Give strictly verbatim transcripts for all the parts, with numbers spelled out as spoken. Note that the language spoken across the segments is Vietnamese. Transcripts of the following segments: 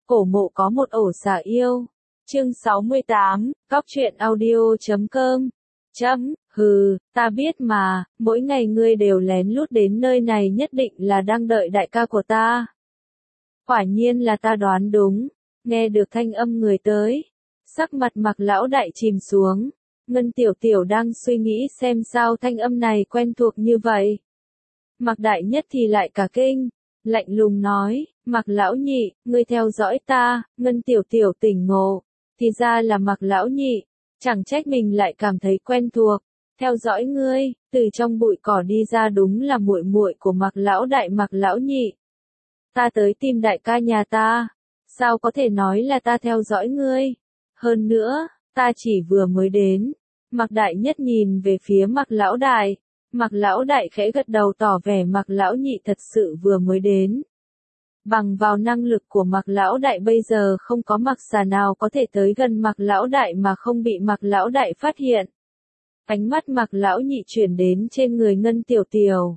Cổ mộ có một ổ xà yêu. Chương sáu mươi tám, Cóc truyện audio chấm com. Chấm, hừ, ta biết mà, mỗi ngày ngươi đều lén lút đến nơi này nhất định là đang đợi đại ca của ta. Quả nhiên là ta đoán đúng, nghe được thanh âm người tới. Sắc mặt Mạc lão đại chìm xuống, Ngân tiểu tiểu đang suy nghĩ xem sao thanh âm này quen thuộc như vậy. Mạc đại nhất thì lại cả kinh, lạnh lùng nói, Mạc lão nhị, ngươi theo dõi ta. Ngân tiểu tiểu tỉnh ngộ, thì ra là Mạc lão nhị, chẳng trách mình lại cảm thấy quen thuộc. Theo dõi ngươi, từ trong bụi cỏ đi ra đúng là muội muội của Mạc lão đại Mạc lão nhị. Ta tới tìm đại ca nhà ta, sao có thể nói là ta theo dõi ngươi? Hơn nữa, ta chỉ vừa mới đến. Mạc đại nhất nhìn về phía Mạc lão đại, Mạc lão đại khẽ gật đầu tỏ vẻ Mạc lão nhị thật sự vừa mới đến. Bằng vào năng lực của Mạc lão đại bây giờ không có Mạc xà nào có thể tới gần Mạc lão đại mà không bị Mạc lão đại phát hiện. Ánh mắt Mạc lão nhị chuyển đến trên người Ngân tiểu tiểu.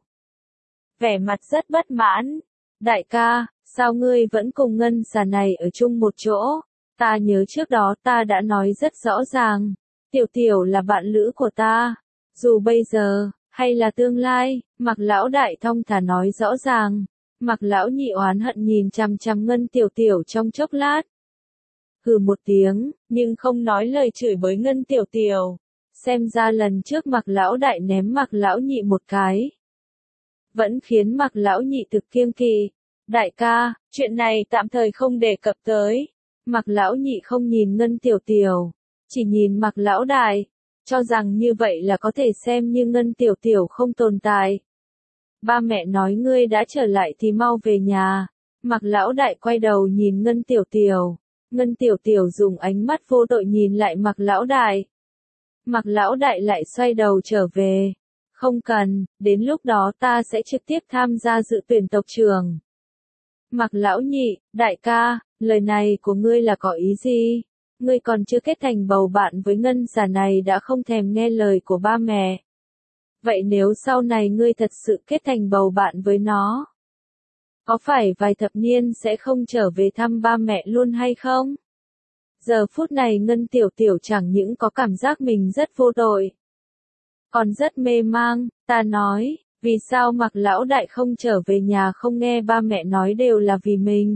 Vẻ mặt rất bất mãn. Đại ca, sao ngươi vẫn cùng Ngân xà này ở chung một chỗ? Ta nhớ trước đó ta đã nói rất rõ ràng. Tiểu tiểu là bạn lữ của ta. Dù bây giờ, hay là tương lai, Mạc lão đại thong thả nói rõ ràng. Mạc lão nhị oán hận nhìn chằm chằm Ngân tiểu tiểu trong chốc lát. Hừ một tiếng, nhưng không nói lời chửi bới Ngân tiểu tiểu. Xem ra lần trước Mạc lão đại ném Mạc lão nhị một cái. Vẫn khiến Mạc lão nhị thực kiêng kỵ. Đại ca, chuyện này tạm thời không đề cập tới. Mạc lão nhị không nhìn Ngân tiểu tiểu, chỉ nhìn Mạc lão đại, cho rằng như vậy là có thể xem như Ngân tiểu tiểu không tồn tại. Ba mẹ nói ngươi đã trở lại thì mau về nhà. Mạc lão đại quay đầu nhìn Ngân tiểu tiểu. Ngân tiểu tiểu dùng ánh mắt vô tội nhìn lại Mạc lão đại. Mạc lão đại lại xoay đầu trở về. Không cần, đến lúc đó ta sẽ trực tiếp tham gia dự tuyển tộc trưởng. Mạc lão nhị, đại ca, lời này của ngươi là có ý gì? Ngươi còn chưa kết thành bầu bạn với Ngân xà này đã không thèm nghe lời của ba mẹ. Vậy nếu sau này ngươi thật sự kết thành bầu bạn với nó, có phải vài thập niên sẽ không trở về thăm ba mẹ luôn hay không? Giờ phút này Ngân tiểu tiểu chẳng những có cảm giác mình rất vô tội, còn rất mê mang. Ta nói, vì sao Mạc lão đại không trở về nhà không nghe ba mẹ nói đều là vì mình.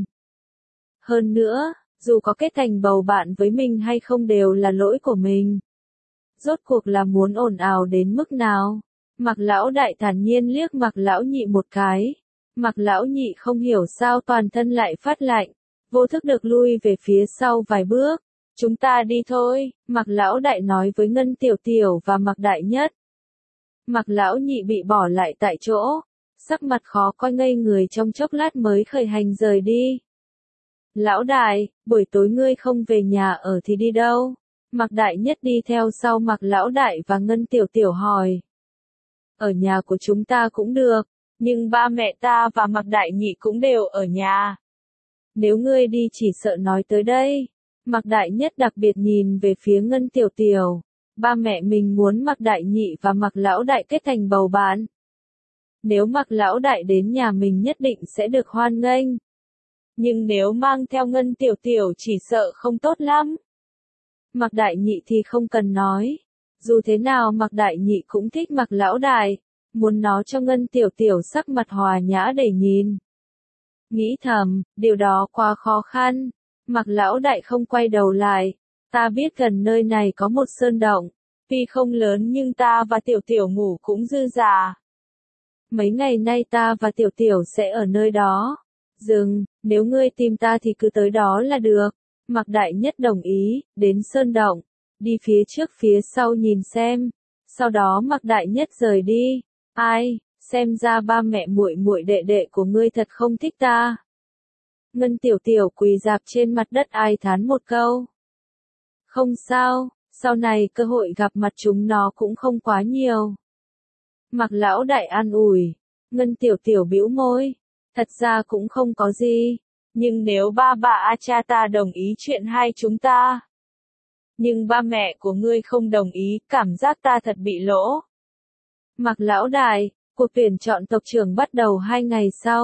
Hơn nữa, dù có kết thành bầu bạn với mình hay không đều là lỗi của mình. Rốt cuộc là muốn ồn ào đến mức nào? Mạc lão đại thản nhiên liếc Mạc lão nhị một cái. Mạc lão nhị không hiểu sao toàn thân lại phát lạnh, vô thức được lui về phía sau vài bước. Chúng ta đi thôi, Mạc lão đại nói với Ngân tiểu tiểu và Mạc đại nhất. Mạc lão nhị bị bỏ lại tại chỗ, sắc mặt khó coi ngây người trong chốc lát mới khởi hành rời đi. Lão đại, buổi tối ngươi không về nhà ở thì đi đâu? Mạc đại nhất đi theo sau Mạc lão đại và Ngân tiểu tiểu hỏi. Ở nhà của chúng ta cũng được, nhưng ba mẹ ta và Mạc đại nhị cũng đều ở nhà. Nếu ngươi đi chỉ sợ nói tới đây. Mạc đại nhất đặc biệt nhìn về phía Ngân tiểu tiểu. Ba mẹ mình muốn Mạc đại nhị và Mạc lão đại kết thành bầu bạn. Nếu Mạc lão đại đến nhà mình nhất định sẽ được hoan nghênh. Nhưng nếu mang theo Ngân tiểu tiểu chỉ sợ không tốt lắm. Mạc đại nhị thì không cần nói. Dù thế nào Mạc đại nhị cũng thích Mạc lão đại, muốn nó cho Ngân tiểu tiểu sắc mặt hòa nhã để nhìn. Nghĩ thầm, điều đó quá khó khăn. Mạc lão đại không quay đầu lại. Ta biết gần nơi này có một sơn động, tuy không lớn nhưng ta và tiểu tiểu ngủ cũng dư dả. Mấy ngày nay ta và tiểu tiểu sẽ ở nơi đó. Dừng, nếu ngươi tìm ta thì cứ tới đó là được. Mạc đại nhất đồng ý, đến sơn động, đi phía trước phía sau nhìn xem. Sau đó Mạc đại nhất rời đi. Ai, xem ra ba mẹ muội muội đệ đệ của ngươi thật không thích ta. Ngân tiểu tiểu quỳ rạp trên mặt đất ai thán một câu. Không sao, sau này cơ hội gặp mặt chúng nó cũng không quá nhiều. Mạc lão đại an ủi. Ngân tiểu tiểu bĩu môi. Thật ra cũng không có gì. Nhưng nếu ba bà a cha ta đồng ý chuyện hai chúng ta. Nhưng ba mẹ của ngươi không đồng ý, cảm giác ta thật bị lỗ. Mạc lão đại, cuộc tuyển chọn tộc trưởng bắt đầu hai ngày sau.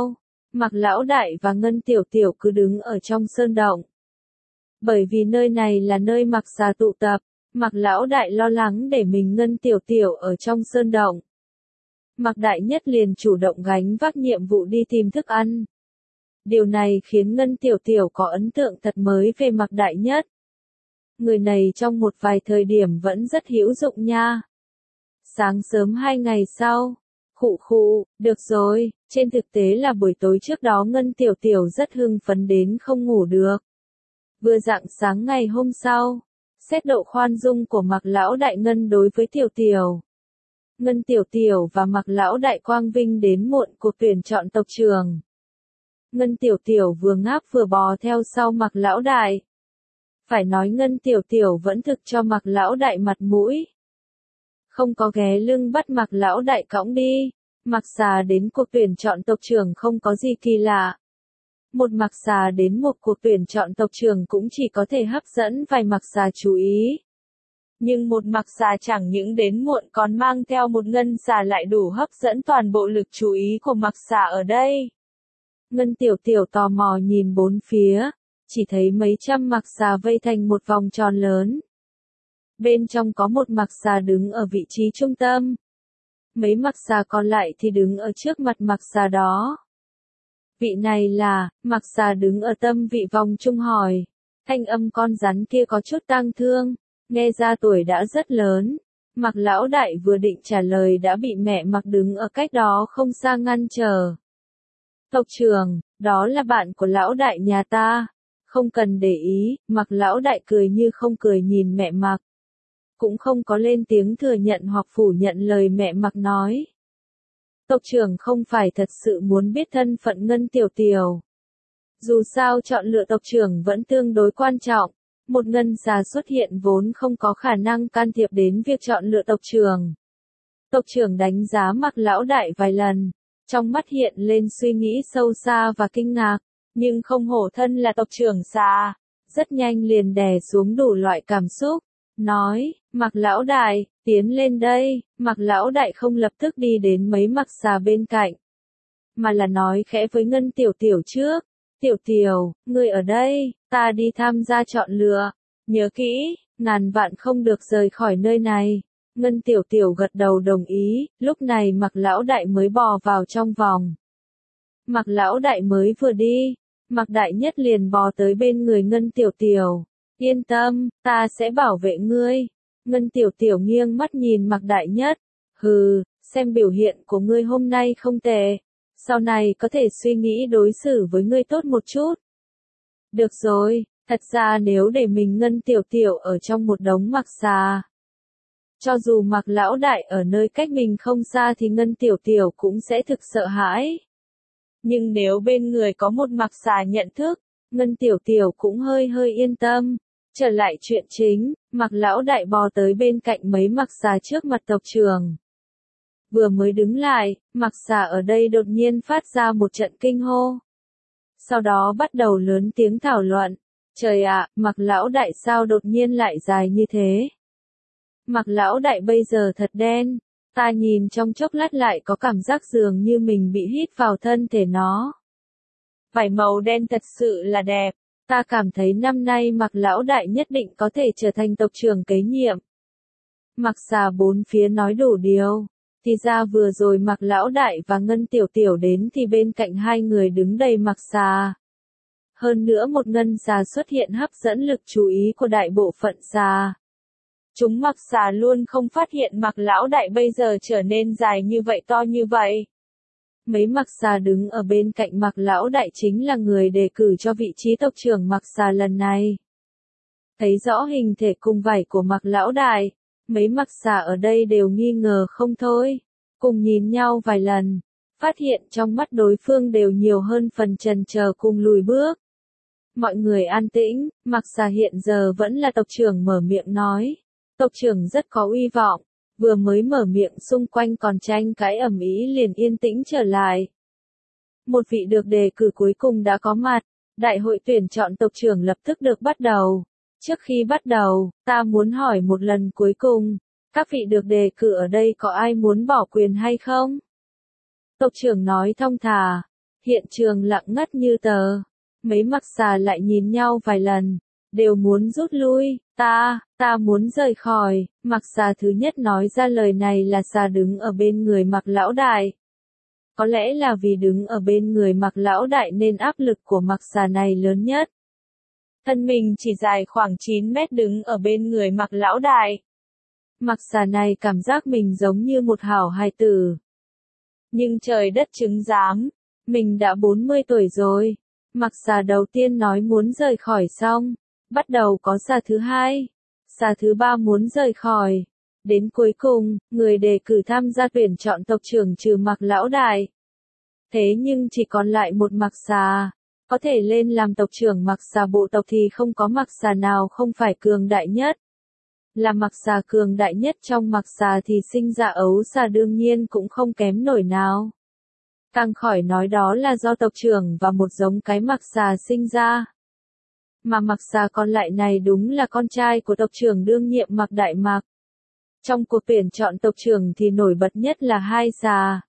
Mạc Lão Đại và Ngân Tiểu Tiểu cứ đứng ở trong sơn động. Bởi vì nơi này là nơi Mạc Xà tụ tập, Mạc Lão Đại lo lắng để mình Ngân Tiểu Tiểu ở trong sơn động. Mạc Đại Nhất liền chủ động gánh vác nhiệm vụ đi tìm thức ăn. Điều này khiến Ngân Tiểu Tiểu có ấn tượng thật mới về Mạc Đại Nhất. Người này trong một vài thời điểm vẫn rất hữu dụng nha. Sáng sớm hai ngày sau, khụ khụ, được rồi, trên thực tế là buổi tối trước đó Ngân Tiểu Tiểu rất hưng phấn đến không ngủ được. Vừa rạng sáng ngày hôm sau, xét độ khoan dung của Mạc Lão Đại Ngân đối với Tiểu Tiểu. Ngân Tiểu Tiểu và Mạc Lão Đại Quang Vinh đến muộn cuộc tuyển chọn tộc trưởng. Ngân Tiểu Tiểu vừa ngáp vừa bò theo sau Mạc Lão Đại. Phải nói Ngân Tiểu Tiểu vẫn thực cho Mạc Lão Đại mặt mũi. Không có ghé lưng bắt Mạc Lão Đại cõng đi. Mạc Xà đến cuộc tuyển chọn tộc trưởng không có gì kỳ lạ. Một Mạc Xà đến một cuộc tuyển chọn tộc trưởng cũng chỉ có thể hấp dẫn vài Mạc Xà chú ý. Nhưng một Mạc Xà chẳng những đến muộn còn mang theo một Ngân Xà lại đủ hấp dẫn toàn bộ lực chú ý của Mạc Xà ở đây. Ngân Tiểu Tiểu tò mò nhìn bốn phía, chỉ thấy mấy trăm Mạc Xà vây thành một vòng tròn lớn. Bên trong có một Mạc Xà đứng ở vị trí trung tâm. Mấy Mạc Xà còn lại thì đứng ở trước mặt Mạc Xà đó. Vị này là, Mạc Xà đứng ở tâm vị vòng trung hỏi. Thanh âm con rắn kia có chút tang thương, nghe ra tuổi đã rất lớn. Mạc Lão Đại vừa định trả lời đã bị mẹ Mạc đứng ở cách đó không xa ngăn trở. Tộc trưởng, đó là bạn của Lão Đại nhà ta. Không cần để ý, Mạc Lão Đại cười như không cười nhìn mẹ Mạc. Cũng không có lên tiếng thừa nhận hoặc phủ nhận lời mẹ Mạc nói. Tộc trưởng không phải thật sự muốn biết thân phận Ngân Tiểu Tiểu. Dù sao chọn lựa tộc trưởng vẫn tương đối quan trọng. Một Ngân Xà xuất hiện vốn không có khả năng can thiệp đến việc chọn lựa tộc trưởng. Tộc trưởng đánh giá Mạc Lão Đại vài lần. Trong mắt hiện lên suy nghĩ sâu xa và kinh ngạc. Nhưng không hổ thân là tộc trưởng xà. Rất nhanh liền đè xuống đủ loại cảm xúc. Nói, Mạc Lão Đại, tiến lên đây. Mạc Lão Đại không lập tức đi đến mấy Mạc Xà bên cạnh. Mà là nói khẽ với Ngân Tiểu Tiểu trước. Tiểu Tiểu, ngươi ở đây, ta đi tham gia chọn lựa. Nhớ kỹ, ngàn vạn không được rời khỏi nơi này. Ngân Tiểu Tiểu gật đầu đồng ý, lúc này Mạc Lão Đại mới bò vào trong vòng. Mạc Lão Đại mới vừa đi, Mạc Đại Nhất liền bò tới bên người Ngân Tiểu Tiểu. Yên tâm, ta sẽ bảo vệ ngươi. Ngân Tiểu Tiểu nghiêng mắt nhìn Mạc Đại Nhất. Hừ, xem biểu hiện của ngươi hôm nay không tệ. Sau này có thể suy nghĩ đối xử với ngươi tốt một chút. Được rồi, thật ra nếu để mình Ngân Tiểu Tiểu ở trong một đống Mạc Xà. Cho dù Mạc Lão Đại ở nơi cách mình không xa thì Ngân Tiểu Tiểu cũng sẽ thực sợ hãi. Nhưng nếu bên người có một Mạc Xà nhận thức, Ngân Tiểu Tiểu cũng hơi hơi yên tâm. Trở lại chuyện chính, Mạc Lão Đại bò tới bên cạnh mấy Mạc Xà trước mặt tộc trưởng. Vừa mới đứng lại, Mạc Xà ở đây đột nhiên phát ra một trận kinh hô. Sau đó bắt đầu lớn tiếng thảo luận. Trời ạ, Mạc Lão Đại sao đột nhiên lại dài như thế? Mạc Lão Đại bây giờ thật đen. Ta nhìn trong chốc lát lại có cảm giác dường như mình bị hít vào thân thể nó. Vảy màu đen thật sự là đẹp. Ta cảm thấy năm nay Mạc Lão Đại nhất định có thể trở thành tộc trưởng kế nhiệm. Mạc Xà bốn phía nói đủ điều. Thì ra vừa rồi Mạc Lão Đại và Ngân Tiểu Tiểu đến thì bên cạnh hai người đứng đầy Mạc Xà. Hơn nữa một Ngân Xà xuất hiện hấp dẫn lực chú ý của đại bộ phận xà. Chúng Mạc Xà luôn không phát hiện Mạc Lão Đại bây giờ trở nên dài như vậy to như vậy. Mấy Mạc Xà đứng ở bên cạnh Mạc Lão Đại chính là người đề cử cho vị trí tộc trưởng Mạc Xà lần này. Thấy rõ hình thể cùng vảy của Mạc Lão Đại, mấy Mạc Xà ở đây đều nghi ngờ không thôi. Cùng nhìn nhau vài lần, phát hiện trong mắt đối phương đều nhiều hơn phần chần chờ cùng lùi bước. Mọi người an tĩnh, Mạc Xà hiện giờ vẫn là tộc trưởng mở miệng nói. Tộc trưởng rất có uy vọng, vừa mới mở miệng xung quanh còn tranh cãi ầm ĩ liền yên tĩnh trở lại. Một vị được đề cử cuối cùng đã có mặt, đại hội tuyển chọn tộc trưởng lập tức được bắt đầu. Trước khi bắt đầu, ta muốn hỏi một lần cuối cùng, các vị được đề cử ở đây có ai muốn bỏ quyền hay không? Tộc trưởng nói thong thả, Hiện trường lặng ngắt như tờ. Mấy mặc xà lại nhìn nhau vài lần, đều muốn rút lui. Ta, ta muốn rời khỏi. Mặc xà thứ nhất nói ra lời này là xà đứng ở bên người Mặc lão đại. Có lẽ là vì đứng ở bên người Mặc lão đại nên áp lực của mặc xà này lớn nhất. Thân mình chỉ dài khoảng chín mét đứng ở bên người Mặc lão đại. Mặc xà này cảm giác mình giống như một hảo hài tử. Nhưng trời đất chứng giám, mình đã bốn mươi tuổi rồi. Mặc xà đầu tiên nói muốn rời khỏi xong, bắt đầu có xà thứ hai, xà thứ ba muốn rời khỏi. Đến cuối cùng, người đề cử tham gia tuyển chọn tộc trưởng trừ Mặc lão đại. Thế nhưng chỉ còn lại một mặc xà, có thể lên làm tộc trưởng mặc xà bộ tộc thì không có mặc xà nào không phải cường đại nhất. Là mặc xà cường đại nhất trong mặc xà thì sinh ra ấu xà đương nhiên cũng không kém nổi nào. Càng khỏi nói đó là do tộc trưởng và một giống cái mặc xà sinh ra. Mà mặc xà còn lại này đúng là con trai của tộc trưởng đương nhiệm Mặc Đại Mặc. Trong cuộc tuyển chọn tộc trưởng thì nổi bật nhất là hai xà.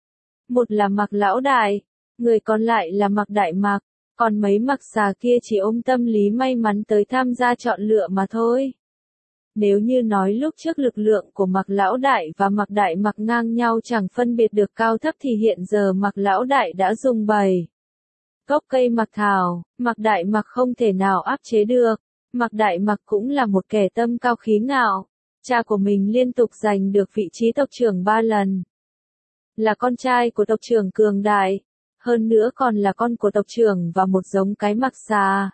Một là Mặc lão đại, người còn lại là Mặc Đại Mặc, còn mấy mặc xà kia chỉ ôm tâm lý may mắn tới tham gia chọn lựa mà thôi. Nếu như nói lúc trước lực lượng của Mặc lão đại và Mặc Đại Mặc ngang nhau chẳng phân biệt được cao thấp thì hiện giờ Mặc lão đại đã dùng bảy gốc cây Mặc thảo, Mặc Đại Mặc không thể nào áp chế được. Mặc Đại Mặc cũng là một kẻ tâm cao khí ngạo, cha của mình liên tục giành được vị trí tộc trưởng ba lần. Là con trai của tộc trưởng cường đại, hơn nữa còn là con của tộc trưởng và một giống cái mặc xà.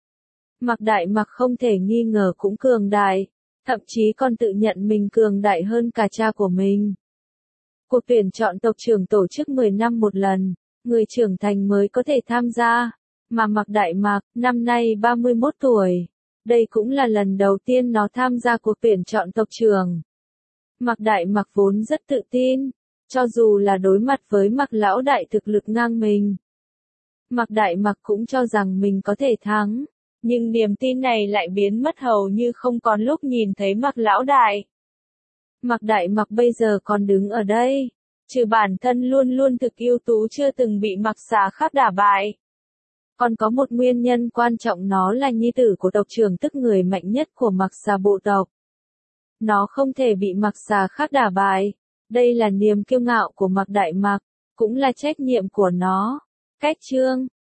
Mặc Đại Mặc không thể nghi ngờ cũng cường đại, thậm chí còn tự nhận mình cường đại hơn cả cha của mình. Cuộc tuyển chọn tộc trưởng tổ chức mười năm một lần, người trưởng thành mới có thể tham gia, mà Mặc Đại Mặc, năm nay ba mươi mốt tuổi, đây cũng là lần đầu tiên nó tham gia cuộc tuyển chọn tộc trưởng. Mặc Đại Mặc vốn rất tự tin, cho dù là đối mặt với Mặc lão đại thực lực ngang mình. Mặc Đại Mặc cũng cho rằng mình có thể thắng, nhưng niềm tin này lại biến mất hầu như không còn lúc nhìn thấy Mặc lão đại. Mặc Đại Mặc bây giờ còn đứng ở đây, trừ bản thân luôn luôn thực ưu tú chưa từng bị mặc xà khác đả bại. Còn có một nguyên nhân quan trọng, nó là nhi tử của tộc trưởng tức người mạnh nhất của mặc xà bộ tộc. Nó không thể bị mặc xà khác đả bại. Đây là niềm kiêu ngạo của Mặc Đại Mặc, cũng là trách nhiệm của nó. Cách chương